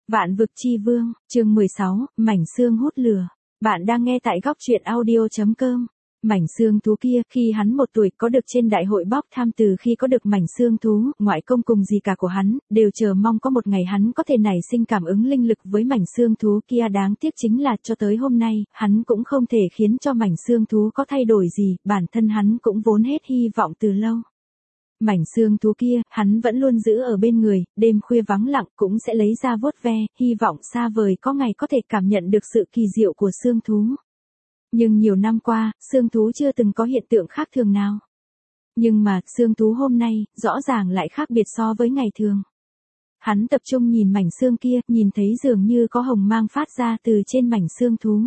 Vạn vực chi vương, chương 16, mảnh xương hút lửa. Bạn đang nghe tại góc truyện audio.com. Mảnh xương thú kia, khi hắn 1 tuổi có được trên đại hội bóc tham, từ khi có được mảnh xương thú, ngoại công cùng gì cả của hắn, đều chờ mong có một ngày hắn có thể nảy sinh cảm ứng linh lực với mảnh xương thú kia. Đáng tiếc chính là cho tới hôm nay, hắn cũng không thể khiến cho mảnh xương thú có thay đổi gì, bản thân hắn cũng vốn hết hy vọng từ lâu. Mảnh xương thú kia, hắn vẫn luôn giữ ở bên người, đêm khuya vắng lặng cũng sẽ lấy ra vuốt ve, hy vọng xa vời có ngày có thể cảm nhận được sự kỳ diệu của xương thú. Nhưng nhiều năm qua, xương thú chưa từng có hiện tượng khác thường nào. Nhưng mà, xương thú hôm nay, rõ ràng lại khác biệt so với ngày thường. Hắn tập trung nhìn mảnh xương kia, nhìn thấy dường như có hồng mang phát ra từ trên mảnh xương thú.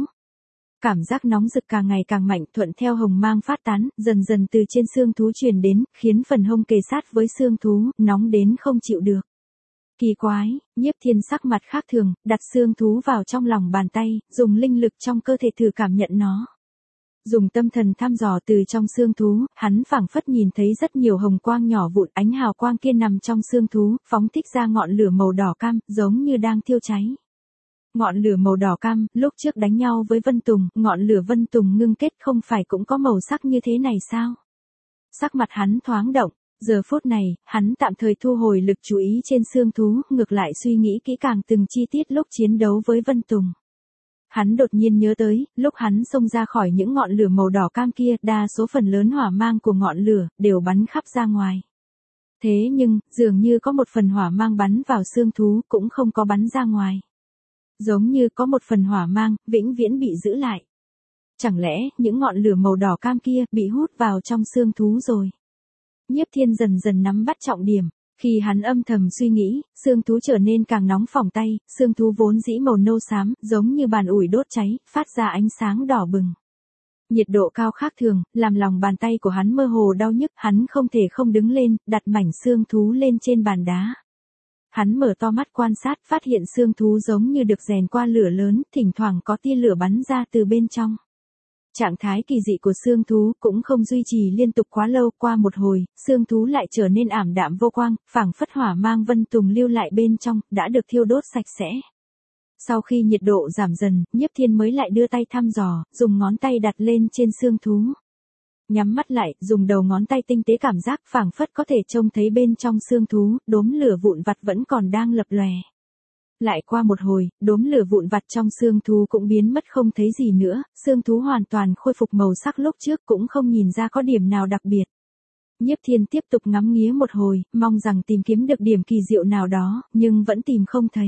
Cảm giác nóng rực càng ngày càng mạnh, thuận theo hồng mang phát tán, dần dần từ trên xương thú truyền đến, khiến phần hông kề sát với xương thú, nóng đến không chịu được. Kỳ quái, Nhiếp Thiên sắc mặt khác thường, đặt xương thú vào trong lòng bàn tay, dùng linh lực trong cơ thể thử cảm nhận nó. Dùng tâm thần thăm dò từ trong xương thú, hắn phảng phất nhìn thấy rất nhiều hồng quang nhỏ vụn, ánh hào quang kia nằm trong xương thú, phóng thích ra ngọn lửa màu đỏ cam, giống như đang thiêu cháy. Ngọn lửa màu đỏ cam, lúc trước đánh nhau với Vân Tùng, ngọn lửa Vân Tùng ngưng kết không phải cũng có màu sắc như thế này sao? Sắc mặt hắn thoáng động, giờ phút này, hắn tạm thời thu hồi lực chú ý trên xương thú, ngược lại suy nghĩ kỹ càng từng chi tiết lúc chiến đấu với Vân Tùng. Hắn đột nhiên nhớ tới, lúc hắn xông ra khỏi những ngọn lửa màu đỏ cam kia, đa số phần lớn hỏa mang của ngọn lửa, đều bắn khắp ra ngoài. Thế nhưng, dường như có một phần hỏa mang bắn vào xương thú, cũng không có bắn ra ngoài. Giống như có một phần hỏa mang, vĩnh viễn bị giữ lại. Chẳng lẽ, những ngọn lửa màu đỏ cam kia, bị hút vào trong xương thú rồi? Nhiếp Thiên dần dần nắm bắt trọng điểm. Khi hắn âm thầm suy nghĩ, xương thú trở nên càng nóng phỏng tay, xương thú vốn dĩ màu nâu xám, giống như bàn ủi đốt cháy, phát ra ánh sáng đỏ bừng. Nhiệt độ cao khác thường, làm lòng bàn tay của hắn mơ hồ đau nhức, hắn không thể không đứng lên, đặt mảnh xương thú lên trên bàn đá. Hắn mở to mắt quan sát, phát hiện xương thú giống như được rèn qua lửa lớn, thỉnh thoảng có tia lửa bắn ra từ bên trong. Trạng thái kỳ dị của xương thú cũng không duy trì liên tục quá lâu, qua một hồi, xương thú lại trở nên ảm đạm vô quang, phảng phất hỏa mang Vân Tùng lưu lại bên trong, đã được thiêu đốt sạch sẽ. Sau khi nhiệt độ giảm dần, Nhiếp Thiên mới lại đưa tay thăm dò, dùng ngón tay đặt lên trên xương thú. Nhắm mắt lại, dùng đầu ngón tay tinh tế cảm giác, phảng phất có thể trông thấy bên trong xương thú, đốm lửa vụn vặt vẫn còn đang lập lòe. Lại qua một hồi, đốm lửa vụn vặt trong xương thú cũng biến mất không thấy gì nữa, xương thú hoàn toàn khôi phục màu sắc lúc trước, cũng không nhìn ra có điểm nào đặc biệt. Nhiếp Thiên tiếp tục ngắm nghía một hồi, mong rằng tìm kiếm được điểm kỳ diệu nào đó, nhưng vẫn tìm không thấy.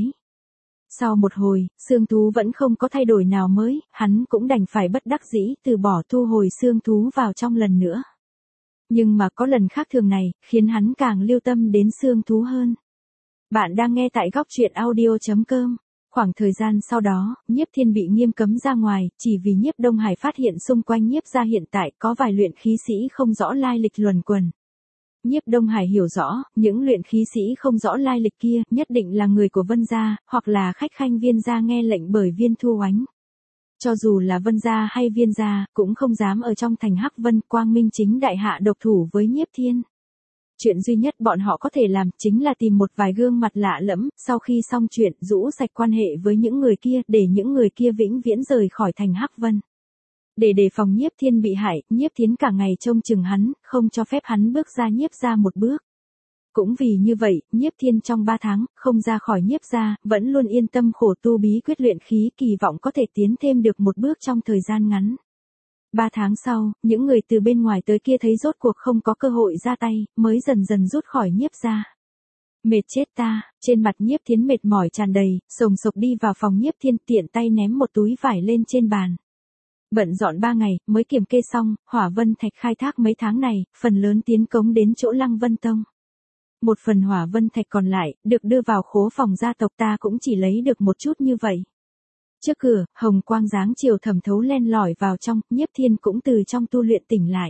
Sau một hồi, xương thú vẫn không có thay đổi nào mới, hắn cũng đành phải bất đắc dĩ từ bỏ thu hồi xương thú vào trong lần nữa. Nhưng mà có lần khác thường này, khiến hắn càng lưu tâm đến xương thú hơn. Bạn đang nghe tại góc truyện audio.com. Khoảng thời gian sau đó, Nhiếp Thiên bị nghiêm cấm ra ngoài, chỉ vì Nhiếp Đông Hải phát hiện xung quanh Nhiếp gia hiện tại có vài luyện khí sĩ không rõ lai lịch luẩn quẩn. Nhiếp Đông Hải hiểu rõ, những luyện khí sĩ không rõ lai lịch kia, nhất định là người của Vân gia, hoặc là khách khanh Viên gia nghe lệnh bởi Viên Thu Oánh. Cho dù là Vân gia hay Viên gia, cũng không dám ở trong thành Hắc Vân quang minh chính đại hạ độc thủ với Nhiếp Thiên. Chuyện duy nhất bọn họ có thể làm chính là tìm một vài gương mặt lạ lẫm, sau khi xong chuyện, rũ sạch quan hệ với những người kia, để những người kia vĩnh viễn rời khỏi thành Hắc Vân. Để đề phòng Nhiếp Thiên bị hại, Nhiếp Thiến cả ngày trông chừng hắn, không cho phép hắn bước ra Nhiếp gia một bước. Cũng vì như vậy, Nhiếp Thiên trong 3 tháng, không ra khỏi Nhiếp gia, vẫn luôn yên tâm khổ tu bí quyết luyện khí, kỳ vọng có thể tiến thêm được một bước trong thời gian ngắn. 3 tháng sau, những người từ bên ngoài tới kia thấy rốt cuộc không có cơ hội ra tay, mới dần dần rút khỏi Nhiếp gia. Mệt chết ta, trên mặt Nhiếp Thiến mệt mỏi tràn đầy, sồng sộc đi vào phòng Nhiếp Thiên, tiện tay ném một túi vải lên trên bàn. Bận dọn 3 ngày, mới kiểm kê xong, Hỏa Vân Thạch khai thác mấy tháng này, phần lớn tiến cống đến chỗ Lăng Vân Tông. Một phần Hỏa Vân Thạch còn lại, được đưa vào khố phòng gia tộc, ta cũng chỉ lấy được một chút như vậy. Trước cửa, hồng quang dáng chiều thẩm thấu len lỏi vào trong, Nhiếp Thiên cũng từ trong tu luyện tỉnh lại.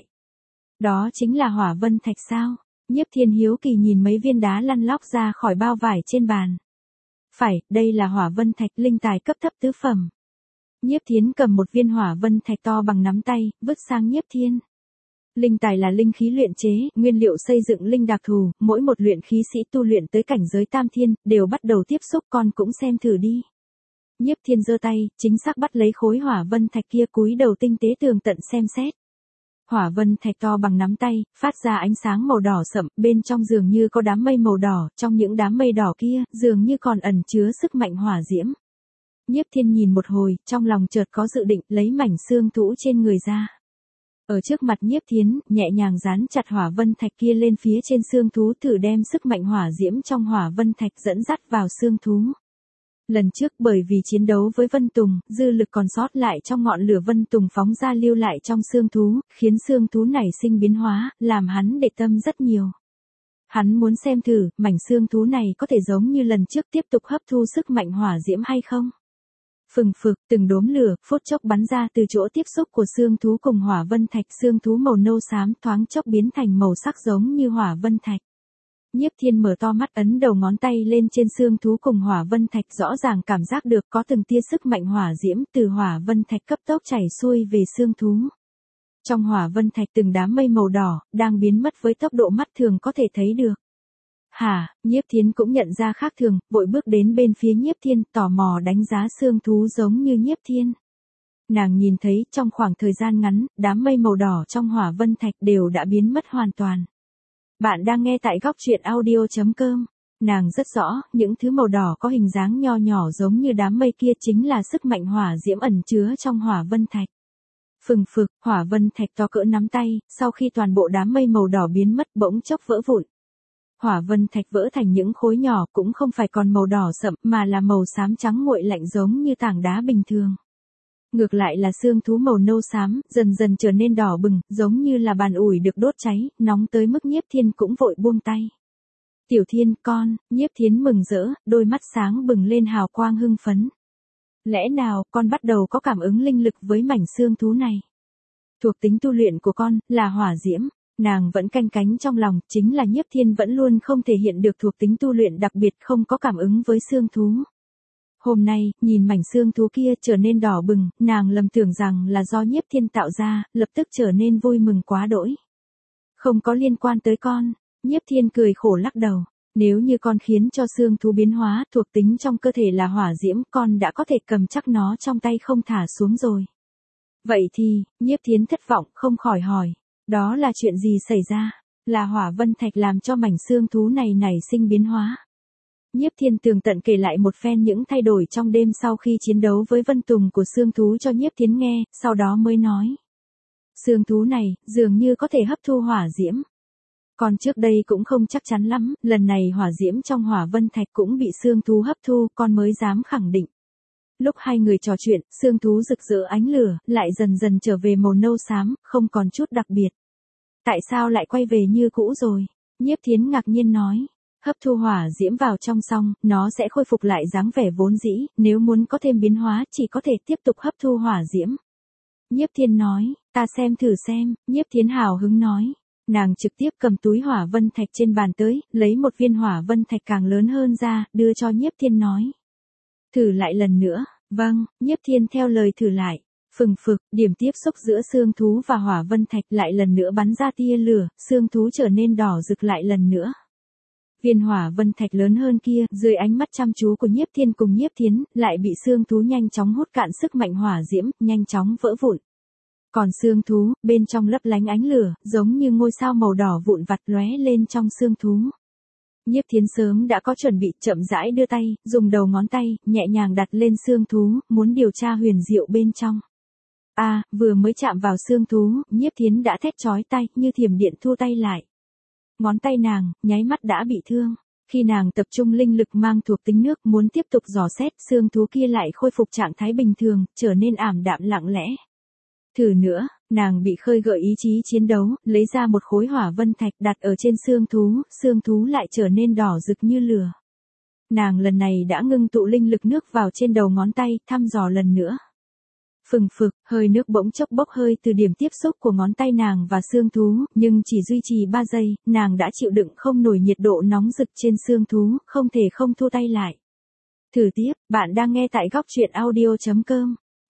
Đó chính là Hỏa Vân Thạch sao? Nhiếp Thiên hiếu kỳ nhìn mấy viên đá lăn lóc ra khỏi bao vải trên bàn. Phải, đây là Hỏa Vân Thạch, linh tài cấp thấp tứ phẩm. Nhiếp Thiến cầm một viên Hỏa Vân Thạch to bằng nắm tay, vứt sang Nhiếp Thiên. Linh tài là linh khí luyện chế, nguyên liệu xây dựng linh đặc thù, mỗi một luyện khí sĩ tu luyện tới cảnh giới tam thiên, đều bắt đầu tiếp xúc, con cũng xem thử đi. Nhiếp Thiên giơ tay, chính xác bắt lấy khối hỏa vân thạch kia, cúi đầu tinh tế tường tận xem xét. Hỏa vân thạch to bằng nắm tay, phát ra ánh sáng màu đỏ sậm, bên trong dường như có đám mây màu đỏ, trong những đám mây đỏ kia, dường như còn ẩn chứa sức mạnh hỏa diễm. Nhiếp Thiên nhìn một hồi, trong lòng chợt có dự định, lấy mảnh xương thú trên người ra. Ở trước mặt Nhiếp Thiến, nhẹ nhàng dán chặt hỏa vân thạch kia lên phía trên xương thú, thử đem sức mạnh hỏa diễm trong hỏa vân thạch dẫn dắt vào xương thú. Lần trước bởi vì chiến đấu với Vân Tùng, dư lực còn sót lại trong ngọn lửa Vân Tùng phóng ra lưu lại trong xương thú, khiến xương thú nảy sinh biến hóa, làm hắn để tâm rất nhiều. Hắn muốn xem thử, mảnh xương thú này có thể giống như lần trước tiếp tục hấp thu sức mạnh hỏa diễm hay không. Phừng phực, từng đốm lửa, phút chốc bắn ra từ chỗ tiếp xúc của xương thú cùng hỏa vân thạch, xương thú màu nâu xám thoáng chốc biến thành màu sắc giống như hỏa vân thạch. Nhiếp Thiên mở to mắt, ấn đầu ngón tay lên trên xương thú cùng hỏa vân thạch, rõ ràng cảm giác được có từng tia sức mạnh hỏa diễm từ hỏa vân thạch cấp tốc chảy xuôi về xương thú. Trong hỏa vân thạch từng đám mây màu đỏ, đang biến mất với tốc độ mắt thường có thể thấy được. Hả, Nhiếp Thiến cũng nhận ra khác thường, vội bước đến bên phía Nhiếp Thiên, tò mò đánh giá xương thú giống như Nhiếp Thiên. Nàng nhìn thấy trong khoảng thời gian ngắn, đám mây màu đỏ trong hỏa vân thạch đều đã biến mất hoàn toàn. Bạn đang nghe tại góc truyện audio.com. Nàng rất rõ, những thứ màu đỏ có hình dáng nho nhỏ giống như đám mây kia chính là sức mạnh hỏa diễm ẩn chứa trong hỏa vân thạch. Phừng phực, hỏa vân thạch to cỡ nắm tay, sau khi toàn bộ đám mây màu đỏ biến mất bỗng chốc vỡ vụn. Hỏa vân thạch vỡ thành những khối nhỏ, cũng không phải còn màu đỏ sậm mà là màu xám trắng nguội lạnh giống như tảng đá bình thường. Ngược lại là xương thú màu nâu xám, dần dần trở nên đỏ bừng, giống như là bàn ủi được đốt cháy, nóng tới mức Nhiếp Thiên cũng vội buông tay. Tiểu Thiên, con, Nhiếp Thiến mừng rỡ, đôi mắt sáng bừng lên hào quang hưng phấn. Lẽ nào, con bắt đầu có cảm ứng linh lực với mảnh xương thú này? Thuộc tính tu luyện của con, là hỏa diễm. Nàng vẫn canh cánh trong lòng, chính là Nhiếp Thiên vẫn luôn không thể hiện được thuộc tính tu luyện đặc biệt, không có cảm ứng với xương thú. Hôm nay, nhìn mảnh xương thú kia trở nên đỏ bừng, nàng lầm tưởng rằng là do Nhiếp Thiên tạo ra, lập tức trở nên vui mừng quá đỗi. Không có liên quan tới con, Nhiếp Thiên cười khổ lắc đầu. Nếu như con khiến cho xương thú biến hóa, thuộc tính trong cơ thể là hỏa diễm, con đã có thể cầm chắc nó trong tay không thả xuống rồi. Vậy thì, Nhiếp Thiến thất vọng, không khỏi hỏi. Đó là chuyện gì xảy ra? Là hỏa vân thạch làm cho mảnh xương thú này nảy sinh biến hóa. Nhiếp Thiên tường tận kể lại một phen những thay đổi trong đêm sau khi chiến đấu với Vân Tùng của xương thú cho Nhiếp Thiến nghe, sau đó mới nói. Xương thú này, dường như có thể hấp thu hỏa diễm. Còn trước đây cũng không chắc chắn lắm, lần này hỏa diễm trong hỏa vân thạch cũng bị xương thú hấp thu, con mới dám khẳng định. Lúc hai người trò chuyện, xương thú rực rỡ ánh lửa, lại dần dần trở về màu nâu xám, không còn chút đặc biệt. Tại sao lại quay về như cũ rồi? Nhiếp Thiến ngạc nhiên nói. Hấp thu hỏa diễm vào trong xong, nó sẽ khôi phục lại dáng vẻ vốn dĩ, nếu muốn có thêm biến hóa chỉ có thể tiếp tục hấp thu hỏa diễm. Nhiếp Thiên nói, ta xem thử xem, Nhiếp Thiến hào hứng nói. Nàng trực tiếp cầm túi hỏa vân thạch trên bàn tới, lấy một viên hỏa vân thạch càng lớn hơn ra, đưa cho Nhiếp Thiên nói. Thử lại lần nữa, vâng, Nhiếp Thiên theo lời thử lại. Phừng phực, điểm tiếp xúc giữa xương thú và hỏa vân thạch lại lần nữa bắn ra tia lửa, xương thú trở nên đỏ rực lại lần nữa. Viên hỏa vân thạch lớn hơn kia, dưới ánh mắt chăm chú của Nhiếp Thiên cùng Nhiếp Thiến, lại bị xương thú nhanh chóng hút cạn sức mạnh hỏa diễm, nhanh chóng vỡ vụn. Còn xương thú, bên trong lấp lánh ánh lửa, giống như ngôi sao màu đỏ vụn vặt lóe lên trong xương thú. Nhiếp Thiến sớm đã có chuẩn bị, chậm rãi đưa tay, dùng đầu ngón tay, nhẹ nhàng đặt lên xương thú, muốn điều tra huyền diệu bên trong. Vừa mới chạm vào xương thú, Nhiếp Thiến đã thét chói tai, như thiểm điện thu tay lại. Ngón tay nàng, nháy mắt đã bị thương. Khi nàng tập trung linh lực mang thuộc tính nước muốn tiếp tục dò xét, xương thú kia lại khôi phục trạng thái bình thường, trở nên ảm đạm lặng lẽ. Thử nữa, nàng bị khơi gợi ý chí chiến đấu, lấy ra một khối hỏa vân thạch đặt ở trên xương thú lại trở nên đỏ rực như lửa. Nàng lần này đã ngưng tụ linh lực nước vào trên đầu ngón tay, thăm dò lần nữa. Phừng phực, hơi nước bỗng chốc bốc hơi từ điểm tiếp xúc của ngón tay nàng và xương thú, nhưng chỉ duy trì 3 giây, nàng đã chịu đựng không nổi nhiệt độ nóng rực trên xương thú, không thể không thu tay lại. Thử tiếp, bạn đang nghe tại góc truyện audio.com.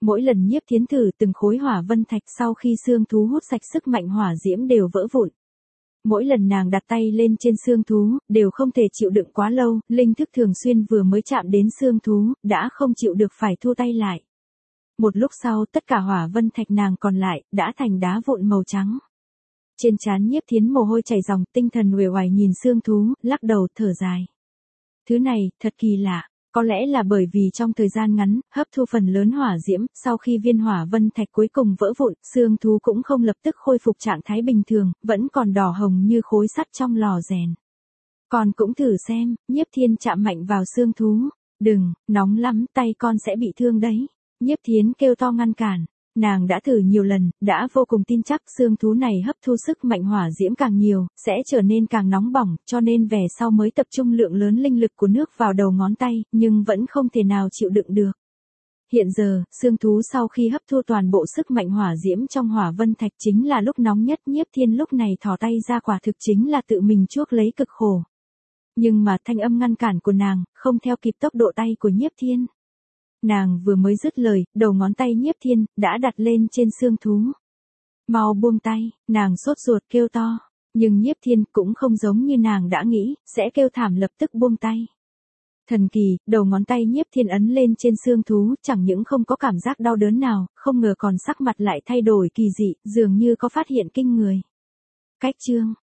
Mỗi lần Nhiếp Thiến thử từng khối hỏa vân thạch sau khi xương thú hút sạch sức mạnh hỏa diễm đều vỡ vụn. Mỗi lần nàng đặt tay lên trên xương thú, đều không thể chịu đựng quá lâu, linh thức thường xuyên vừa mới chạm đến xương thú, đã không chịu được phải thu tay lại. Một lúc sau tất cả hỏa vân thạch nàng còn lại, đã thành đá vụn màu trắng. Trên trán Nhiếp Thiến mồ hôi chảy ròng, tinh thần uể oải nhìn xương thú, lắc đầu thở dài. Thứ này, thật kỳ lạ. Có lẽ là bởi vì trong thời gian ngắn, hấp thu phần lớn hỏa diễm, sau khi viên hỏa vân thạch cuối cùng vỡ vụn, xương thú cũng không lập tức khôi phục trạng thái bình thường, vẫn còn đỏ hồng như khối sắt trong lò rèn. Con cũng thử xem, Nhiếp Thiên chạm mạnh vào xương thú. Đừng, nóng lắm, tay con sẽ bị thương đấy. Nhiếp Thiến kêu to ngăn cản. Nàng đã thử nhiều lần, đã vô cùng tin chắc xương thú này hấp thu sức mạnh hỏa diễm càng nhiều, sẽ trở nên càng nóng bỏng, cho nên về sau mới tập trung lượng lớn linh lực của nước vào đầu ngón tay, nhưng vẫn không thể nào chịu đựng được. Hiện giờ, xương thú sau khi hấp thu toàn bộ sức mạnh hỏa diễm trong hỏa vân thạch chính là lúc nóng nhất. Nhiếp Thiên lúc này thò tay ra quả thực chính là tự mình chuốc lấy cực khổ. Nhưng mà thanh âm ngăn cản của nàng, không theo kịp tốc độ tay của Nhiếp Thiên. Nàng vừa mới dứt lời, đầu ngón tay Nhiếp Thiên, đã đặt lên trên xương thú. Mau buông tay, nàng sốt ruột kêu to. Nhưng Nhiếp Thiên cũng không giống như nàng đã nghĩ, sẽ kêu thảm lập tức buông tay. Thần kỳ, đầu ngón tay Nhiếp Thiên ấn lên trên xương thú, chẳng những không có cảm giác đau đớn nào, không ngờ còn sắc mặt lại thay đổi kỳ dị, dường như có phát hiện kinh người. Cách chương